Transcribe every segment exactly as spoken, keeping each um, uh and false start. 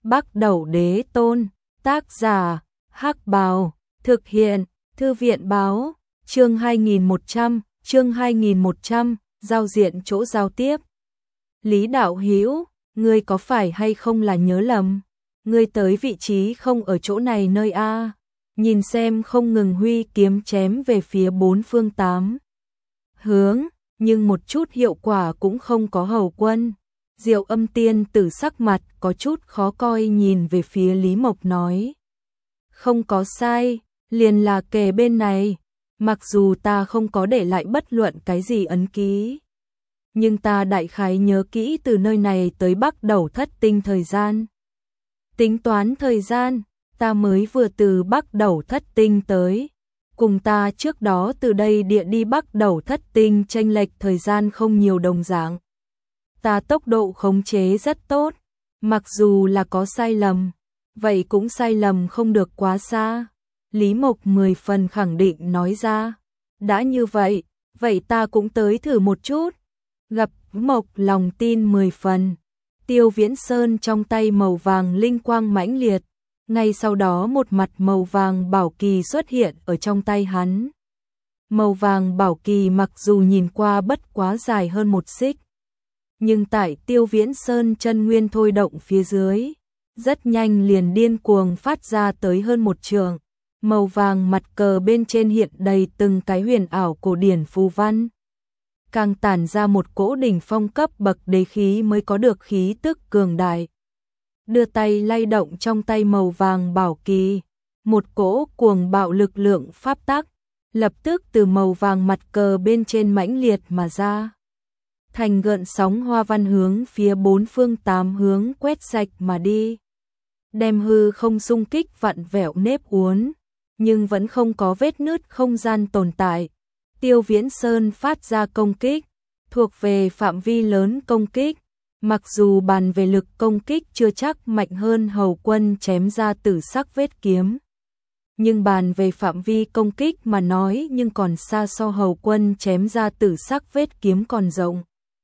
Bắc Đẩu Đế Tôn, tác giả, Hắc Bào, thực hiện, Thư viện báo, chương hai nghìn một trăm, chương hai nghìn một trăm, giao diện chỗ giao tiếp. Lý Đạo Hữu, ngươi có phải hay không là nhớ lầm? Ngươi tới vị trí không ở chỗ này nơi A. Nhìn xem không ngừng huy kiếm chém về phía bốn phương tám hướng, nhưng một chút hiệu quả cũng không có. Hầu Quân, Diệu Âm Tiên Tử sắc mặt có chút khó coi nhìn về phía Lý Mộc nói. Không có sai, liền là kề bên này, mặc dù ta không có để lại bất luận cái gì ấn ký. Nhưng ta đại khái nhớ kỹ từ nơi này tới Bắc Đẩu Thất Tinh thời gian. Tính toán thời gian, ta mới vừa từ Bắc Đẩu Thất Tinh tới. Cùng ta trước đó từ đây địa đi Bắc Đẩu Thất Tinh chênh lệch thời gian không nhiều đồng dạng. Ta tốc độ khống chế rất tốt, mặc dù là có sai lầm, vậy cũng sai lầm không được quá xa. Lý Mộc mười phần khẳng định nói ra. Đã như vậy, vậy ta cũng tới thử một chút. Gặp Mộc lòng tin mười phần. Tiêu Viễn Sơn trong tay màu vàng linh quang mãnh liệt. Ngay sau đó một mặt màu vàng bảo kỳ xuất hiện ở trong tay hắn. Màu vàng bảo kỳ mặc dù nhìn qua bất quá dài hơn một xích, nhưng tại Tiêu Viễn Sơn chân nguyên thôi động phía dưới, rất nhanh liền điên cuồng phát ra tới hơn một trượng. Màu vàng mặt cờ bên trên hiện đầy từng cái huyền ảo cổ điển phù văn, càng tản ra một cỗ đỉnh phong cấp bậc đế khí mới có được khí tức cường đại. Đưa tay lay động trong tay màu vàng bảo kỳ, một cỗ cuồng bạo lực lượng pháp tắc lập tức từ màu vàng mặt cờ bên trên mãnh liệt mà ra, thành gợn sóng hoa văn hướng phía bốn phương tám hướng quét sạch mà đi, đem hư không xung kích vặn vẹo nếp uốn, nhưng vẫn không có vết nứt không gian tồn tại. Tiêu Viễn Sơn phát ra công kích, thuộc về phạm vi lớn công kích, mặc dù bàn về lực công kích chưa chắc mạnh hơn Hầu Quân chém ra tử sắc vết kiếm, nhưng bàn về phạm vi công kích mà nói nhưng còn xa so Hầu Quân chém ra tử sắc vết kiếm còn rộng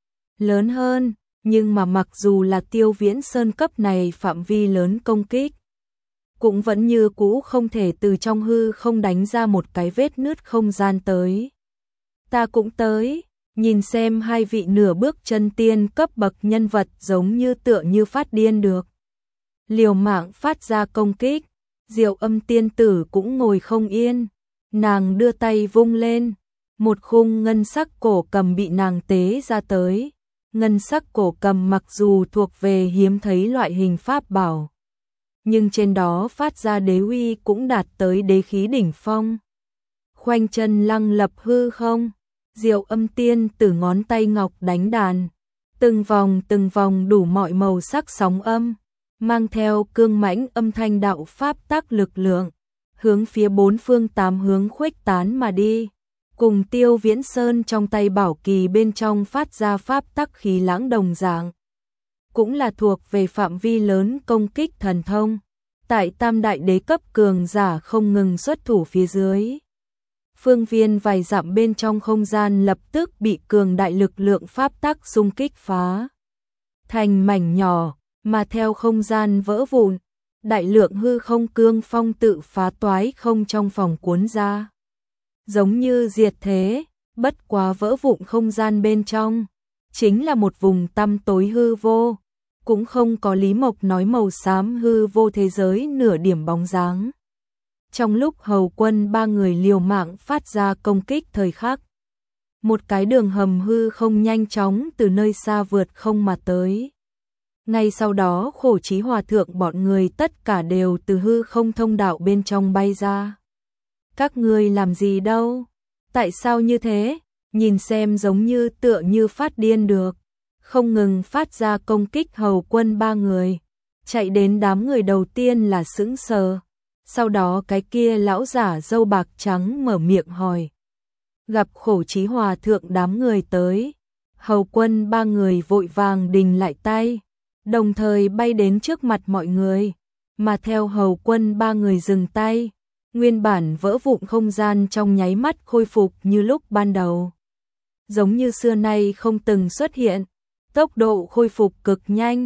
lớn hơn. Nhưng mà mặc dù là Tiêu Viễn Sơn cấp này phạm vi lớn công kích, cũng vẫn như cũ không thể từ trong hư không đánh ra một cái vết nứt không gian tới. Ta cũng tới, nhìn xem hai vị nửa bước chân tiên cấp bậc nhân vật giống như tựa như phát điên được. Liều mạng phát ra công kích, Diệu Âm Tiên Tử cũng ngồi không yên, nàng đưa tay vung lên, một khung ngân sắc cổ cầm bị nàng tế ra tới. Ngân sắc cổ cầm mặc dù thuộc về hiếm thấy loại hình pháp bảo, nhưng trên đó phát ra đế uy cũng đạt tới đế khí đỉnh phong. Khoanh chân lăng lập hư không, Diệu Âm Tiên Tử ngón tay ngọc đánh đàn, từng vòng từng vòng đủ mọi màu sắc sóng âm, mang theo cương mãnh âm thanh đạo pháp tác lực lượng, hướng phía bốn phương tám hướng khuếch tán mà đi. Cùng Tiêu Viễn Sơn trong tay bảo kỳ bên trong phát ra pháp tắc khí lãng đồng dạng, cũng là thuộc về phạm vi lớn công kích thần thông. Tại tam đại đế cấp cường giả không ngừng xuất thủ phía dưới, phương viên vài dặm bên trong không gian lập tức bị cường đại lực lượng pháp tắc xung kích phá thành mảnh nhỏ, mà theo không gian vỡ vụn, đại lượng hư không cương phong tự phá toái không trong phòng cuốn ra, giống như diệt thế. Bất quá vỡ vụn không gian bên trong chính là một vùng tăm tối hư vô, cũng không có Lý Mộc nói màu xám hư vô thế giới nửa điểm bóng dáng. Trong lúc Hầu Quân ba người liều mạng phát ra công kích thời khắc, một cái đường hầm hư không nhanh chóng từ nơi xa vượt không mà tới. Ngay sau đó Khổ Chí Hòa Thượng bọn người tất cả đều từ hư không thông đạo bên trong bay ra. Các ngươi làm gì đâu? Tại sao như thế? Nhìn xem giống như tựa như phát điên được. Không ngừng phát ra công kích Hầu Quân ba người. Chạy đến đám người đầu tiên là sững sờ. Sau đó cái kia lão giả râu bạc trắng mở miệng hỏi. Gặp Khổ Chí Hòa Thượng đám người tới, Hầu Quân ba người vội vàng đình lại tay, đồng thời bay đến trước mặt mọi người. Mà theo Hầu Quân ba người dừng tay, nguyên bản vỡ vụn không gian trong nháy mắt khôi phục như lúc ban đầu, giống như xưa nay không từng xuất hiện, tốc độ khôi phục cực nhanh,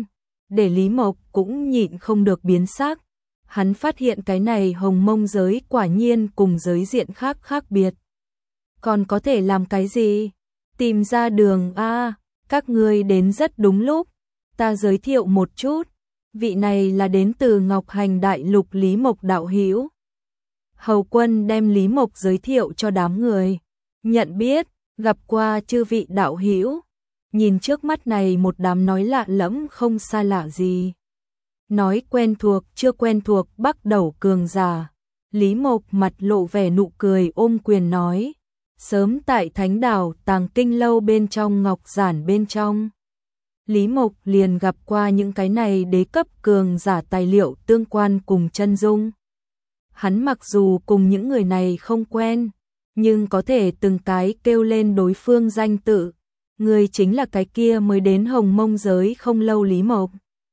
để Lý Mộc cũng nhịn không được biến sắc. Hắn phát hiện cái này hồng mông giới quả nhiên cùng giới diện khác khác biệt. Còn có thể làm cái gì? Tìm ra đường a, các ngươi đến rất đúng lúc. Ta giới thiệu một chút, vị này là đến từ Ngọc Hành Đại Lục Lý Mộc đạo hữu. Hầu Quân đem Lý Mộc giới thiệu cho đám người. Nhận biết, gặp qua chư vị đạo hữu. Nhìn trước mắt này một đám nói lạ lẫm không xa lạ gì. Nói quen thuộc chưa quen thuộc bắt đầu cường giả. Lý Mộc mặt lộ vẻ nụ cười ôm quyền nói. Sớm tại Thánh Đảo Tàng Kinh Lâu bên trong Ngọc Giản bên trong. Lý Mộc liền gặp qua những cái này đế cấp cường giả tài liệu tương quan cùng chân dung. Hắn mặc dù cùng những người này không quen, nhưng có thể từng cái kêu lên đối phương danh tự. Người chính là cái kia mới đến hồng mông giới không lâu Lý Mộc.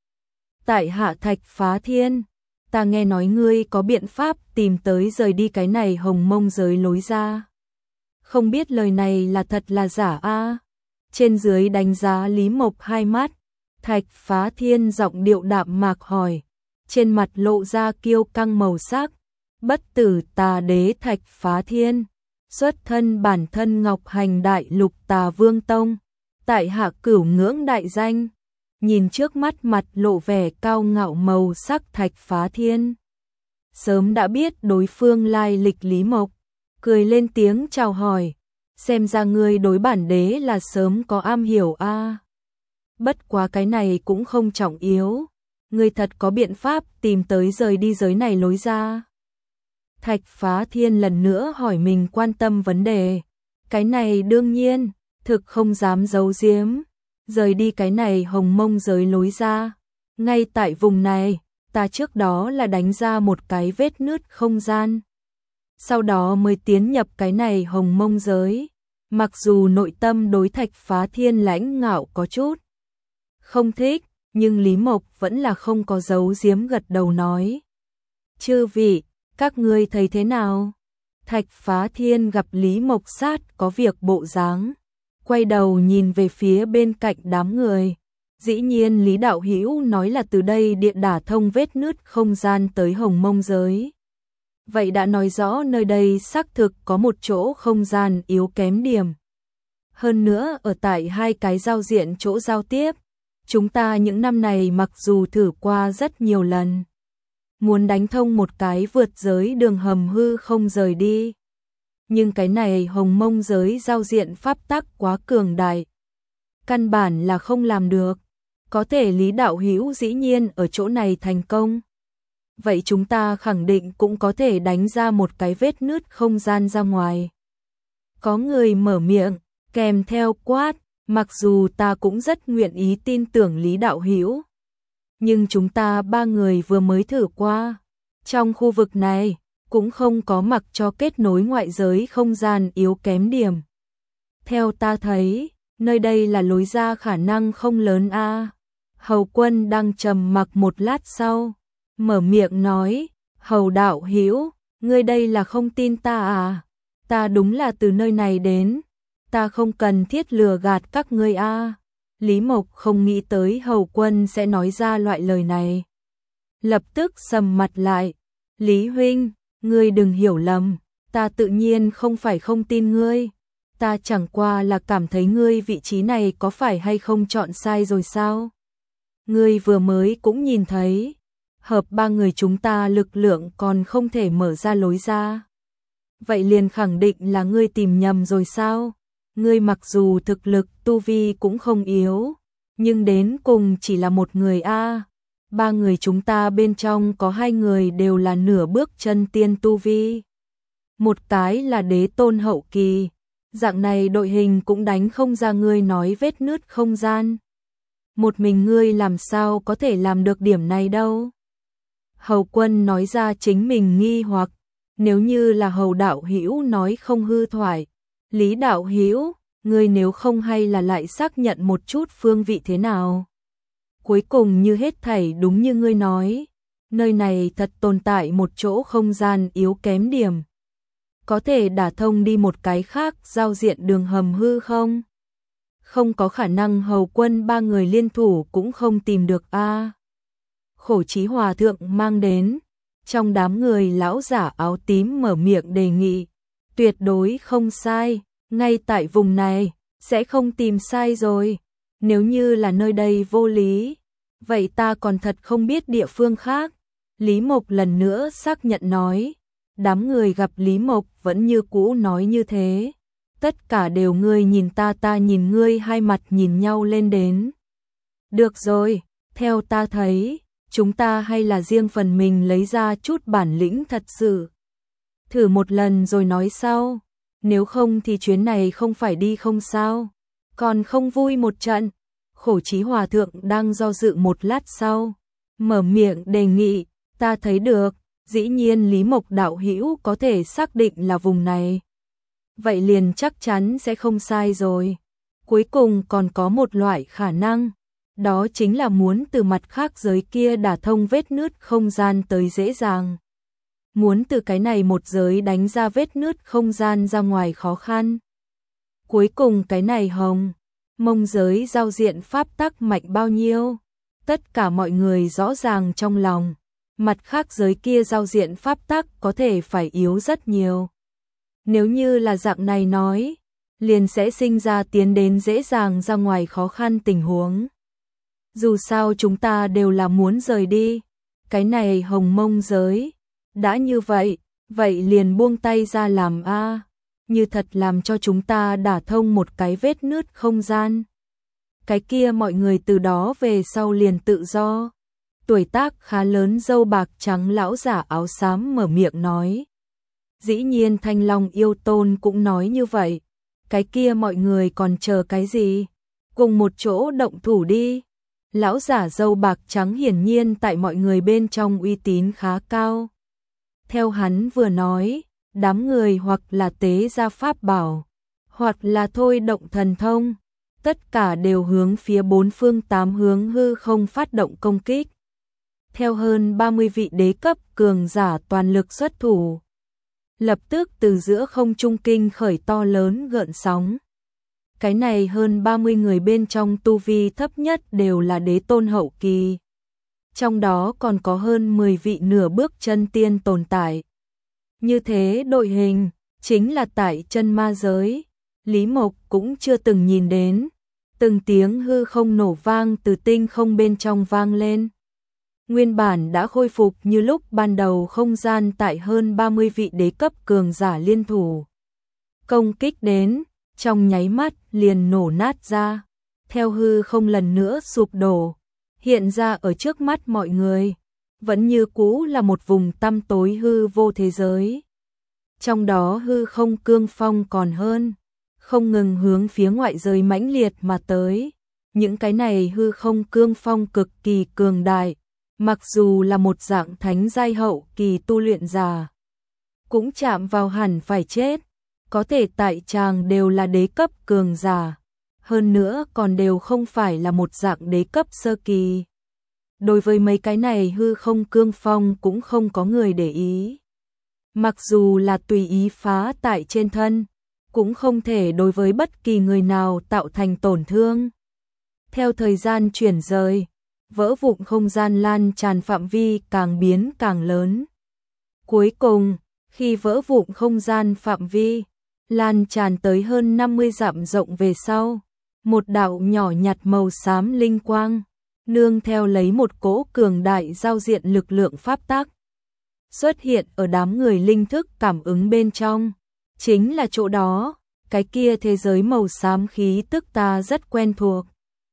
Tại hạ Thạch Phá Thiên, ta nghe nói ngươi có biện pháp tìm tới rời đi cái này hồng mông giới lối ra. Không biết lời này là thật là giả a? Trên dưới đánh giá Lý Mộc hai mắt, Thạch Phá Thiên giọng điệu đạm mạc hỏi, trên mặt lộ ra kiêu căng màu sắc. Bất tử tà đế Thạch Phá Thiên, xuất thân bản thân Ngọc Hành Đại Lục Tà Vương Tông, tại hạ cửu ngưỡng đại danh. Nhìn trước mắt mặt lộ vẻ cao ngạo màu sắc Thạch Phá Thiên, sớm đã biết đối phương lai lịch Lý Mộc, cười lên tiếng chào hỏi, xem ra ngươi đối bản đế là sớm có am hiểu a. À. Bất quá cái này cũng không trọng yếu, ngươi thật có biện pháp tìm tới rời đi giới này lối ra. Thạch Phá Thiên lần nữa hỏi mình quan tâm vấn đề, cái này đương nhiên, thực không dám giấu giếm, rời đi cái này hồng mông giới lối ra. Ngay tại vùng này, ta trước đó là đánh ra một cái vết nứt không gian. Sau đó mới tiến nhập cái này hồng mông giới. Mặc dù nội tâm đối Thạch Phá Thiên lãnh ngạo có chút không thích, nhưng Lý Mộc vẫn là không có giấu giếm gật đầu nói. Chư vị, các ngươi thấy thế nào? Thạch Phá Thiên gặp Lý Mộc sát có việc bộ dáng, quay đầu nhìn về phía bên cạnh đám người. Dĩ nhiên Lý đạo hữu nói là từ đây địa đả thông vết nứt không gian tới hồng mông giới. Vậy đã nói rõ nơi đây xác thực có một chỗ không gian yếu kém điểm. Hơn nữa ở tại hai cái giao diện chỗ giao tiếp, chúng ta những năm này mặc dù thử qua rất nhiều lần, muốn đánh thông một cái vượt giới đường hầm hư không rời đi. Nhưng cái này hồng mông giới giao diện pháp tắc quá cường đại, căn bản là không làm được. Có thể Lý đạo hữu dĩ nhiên ở chỗ này thành công. Vậy chúng ta khẳng định cũng có thể đánh ra một cái vết nứt không gian ra ngoài. Có người mở miệng, kèm theo quát, mặc dù ta cũng rất nguyện ý tin tưởng Lý đạo hữu, nhưng chúng ta ba người vừa mới thử qua. Trong khu vực này, cũng không có mặc cho kết nối ngoại giới không gian yếu kém điểm. Theo ta thấy, nơi đây là lối ra khả năng không lớn a. Hầu Quân đang trầm mặc một lát sau, mở miệng nói, Hầu đạo hữu, ngươi đây là không tin ta à? Ta đúng là từ nơi này đến, ta không cần thiết lừa gạt các ngươi a. Lý Mộc không nghĩ tới Hầu Quân sẽ nói ra loại lời này. Lập tức sầm mặt lại, Lý huynh, ngươi đừng hiểu lầm, ta tự nhiên không phải không tin ngươi. Ta chẳng qua là cảm thấy ngươi vị trí này có phải hay không chọn sai rồi sao? Ngươi vừa mới cũng nhìn thấy, hợp ba người chúng ta lực lượng còn không thể mở ra lối ra. Vậy liền khẳng định là ngươi tìm nhầm rồi sao? Ngươi mặc dù thực lực tu vi cũng không yếu, nhưng đến cùng chỉ là một người a. Ba người chúng ta bên trong có hai người đều là nửa bước chân tiên tu vi. Một cái là đế tôn hậu kỳ. Dạng này đội hình cũng đánh không ra ngươi nói vết nứt không gian. Một mình ngươi làm sao có thể làm được điểm này đâu. Hầu Quân nói ra chính mình nghi hoặc, nếu như là Hầu đạo hữu nói không hư thoại. Lý đạo hữu, ngươi nếu không hay là lại xác nhận một chút phương vị thế nào. Cuối cùng như hết thảy đúng như ngươi nói, nơi này thật tồn tại một chỗ không gian yếu kém điểm. Có thể đả thông đi một cái khác giao diện đường hầm hư không? Không có khả năng hầu quân ba người liên thủ cũng không tìm được a. Khổ Chí Hòa thượng mang đến, trong đám người lão giả áo tím mở miệng đề nghị, tuyệt đối không sai, ngay tại vùng này, sẽ không tìm sai rồi, nếu như là nơi đây vô lý, vậy ta còn thật không biết địa phương khác. Lý Mộc lần nữa xác nhận nói, đám người gặp Lý Mộc vẫn như cũ nói như thế, tất cả đều ngươi nhìn ta ta nhìn ngươi, hai mặt nhìn nhau lên đến. Được rồi, theo ta thấy, chúng ta hay là riêng phần mình lấy ra chút bản lĩnh thật sự. Thử một lần rồi nói sau, nếu không thì chuyến này không phải đi không sao, còn không vui một trận. Khổ Chí Hòa thượng đang do dự một lát sau, mở miệng đề nghị, ta thấy được, dĩ nhiên Lý Mộc đạo hữu có thể xác định là vùng này. Vậy liền chắc chắn sẽ không sai rồi. Cuối cùng còn có một loại khả năng, đó chính là muốn từ mặt khác giới kia đả thông vết nứt không gian tới dễ dàng. Muốn từ cái này một giới đánh ra vết nứt không gian ra ngoài khó khăn. Cuối cùng cái này hồng, mông giới giao diện pháp tắc mạnh bao nhiêu, tất cả mọi người rõ ràng trong lòng, mặt khác giới kia giao diện pháp tắc có thể phải yếu rất nhiều. Nếu như là dạng này nói, liền sẽ sinh ra tiến đến dễ dàng ra ngoài khó khăn tình huống. Dù sao chúng ta đều là muốn rời đi, cái này hồng mông giới, đã như vậy, vậy liền buông tay ra làm a, như thật làm cho chúng ta đả thông một cái vết nứt không gian. Cái kia mọi người từ đó về sau liền tự do. Tuổi tác khá lớn râu bạc trắng lão giả áo xám mở miệng nói. Dĩ nhiên Thanh Long yêu tôn cũng nói như vậy. Cái kia mọi người còn chờ cái gì? Cùng một chỗ động thủ đi. Lão giả râu bạc trắng hiển nhiên tại mọi người bên trong uy tín khá cao. Theo hắn vừa nói, đám người hoặc là tế ra pháp bảo, hoặc là thôi động thần thông, tất cả đều hướng phía bốn phương tám hướng hư không phát động công kích. Theo hơn ba mươi vị đế cấp cường giả toàn lực xuất thủ, lập tức từ giữa không trung kinh khởi to lớn gợn sóng. Cái này hơn ba mươi người bên trong tu vi thấp nhất đều là đế tôn hậu kỳ. Trong đó còn có hơn mười vị nửa bước chân tiên tồn tại. Như thế đội hình, chính là tại chân ma giới, Lý Mộc cũng chưa từng nhìn đến. Từng tiếng hư không nổ vang từ tinh không bên trong vang lên. Nguyên bản đã khôi phục như lúc ban đầu không gian tại hơn ba mươi vị đế cấp cường giả liên thủ. Công kích đến, trong nháy mắt liền nổ nát ra, theo hư không lần nữa sụp đổ, hiện ra ở trước mắt mọi người, vẫn như cũ là một vùng tăm tối hư vô thế giới. Trong đó hư không cương phong còn hơn, không ngừng hướng phía ngoại giới mãnh liệt mà tới. Những cái này hư không cương phong cực kỳ cường đại, mặc dù là một dạng thánh giai hậu kỳ tu luyện giả, cũng chạm vào hẳn phải chết. Có thể tại tràng đều là đế cấp cường giả, hơn nữa còn đều không phải là một dạng đế cấp sơ kỳ. Đối với mấy cái này hư không cương phong cũng không có người để ý. Mặc dù là tùy ý phá tại trên thân, cũng không thể đối với bất kỳ người nào tạo thành tổn thương. Theo thời gian chuyển rời, vỡ vụn không gian lan tràn phạm vi càng biến càng lớn. Cuối cùng, khi vỡ vụn không gian phạm vi lan tràn tới hơn năm mươi dặm rộng về sau, một đạo nhỏ nhặt màu xám linh quang, nương theo lấy một cỗ cường đại giao diện lực lượng pháp tắc, xuất hiện ở đám người linh thức cảm ứng bên trong. Chính là chỗ đó, cái kia thế giới màu xám khí tức ta rất quen thuộc.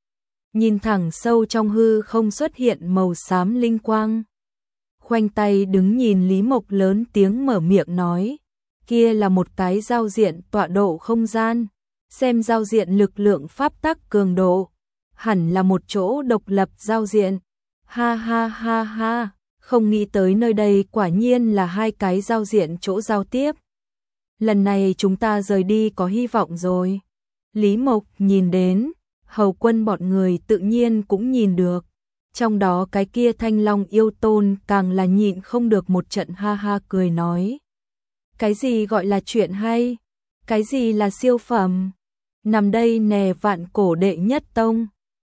Nhìn thẳng sâu trong hư không xuất hiện màu xám linh quang. Khoanh tay đứng nhìn Lý Mộc lớn tiếng mở miệng nói, kia là một cái giao diện tọa độ không gian, xem giao diện lực lượng pháp tắc cường độ, hẳn là một chỗ độc lập giao diện. Ha ha ha ha, không nghĩ tới nơi đây quả nhiên là hai cái giao diện chỗ giao tiếp. Lần này chúng ta rời đi có hy vọng rồi. Lý Mộc nhìn đến, hầu quân bọn người tự nhiên cũng nhìn được. Trong đó cái kia Thanh Long yêu tôn càng là nhịn không được một trận ha ha cười nói. Cái gì gọi là chuyện hay? Cái gì là siêu phẩm? nằm đây nè vạn cổ đệ nhất tông.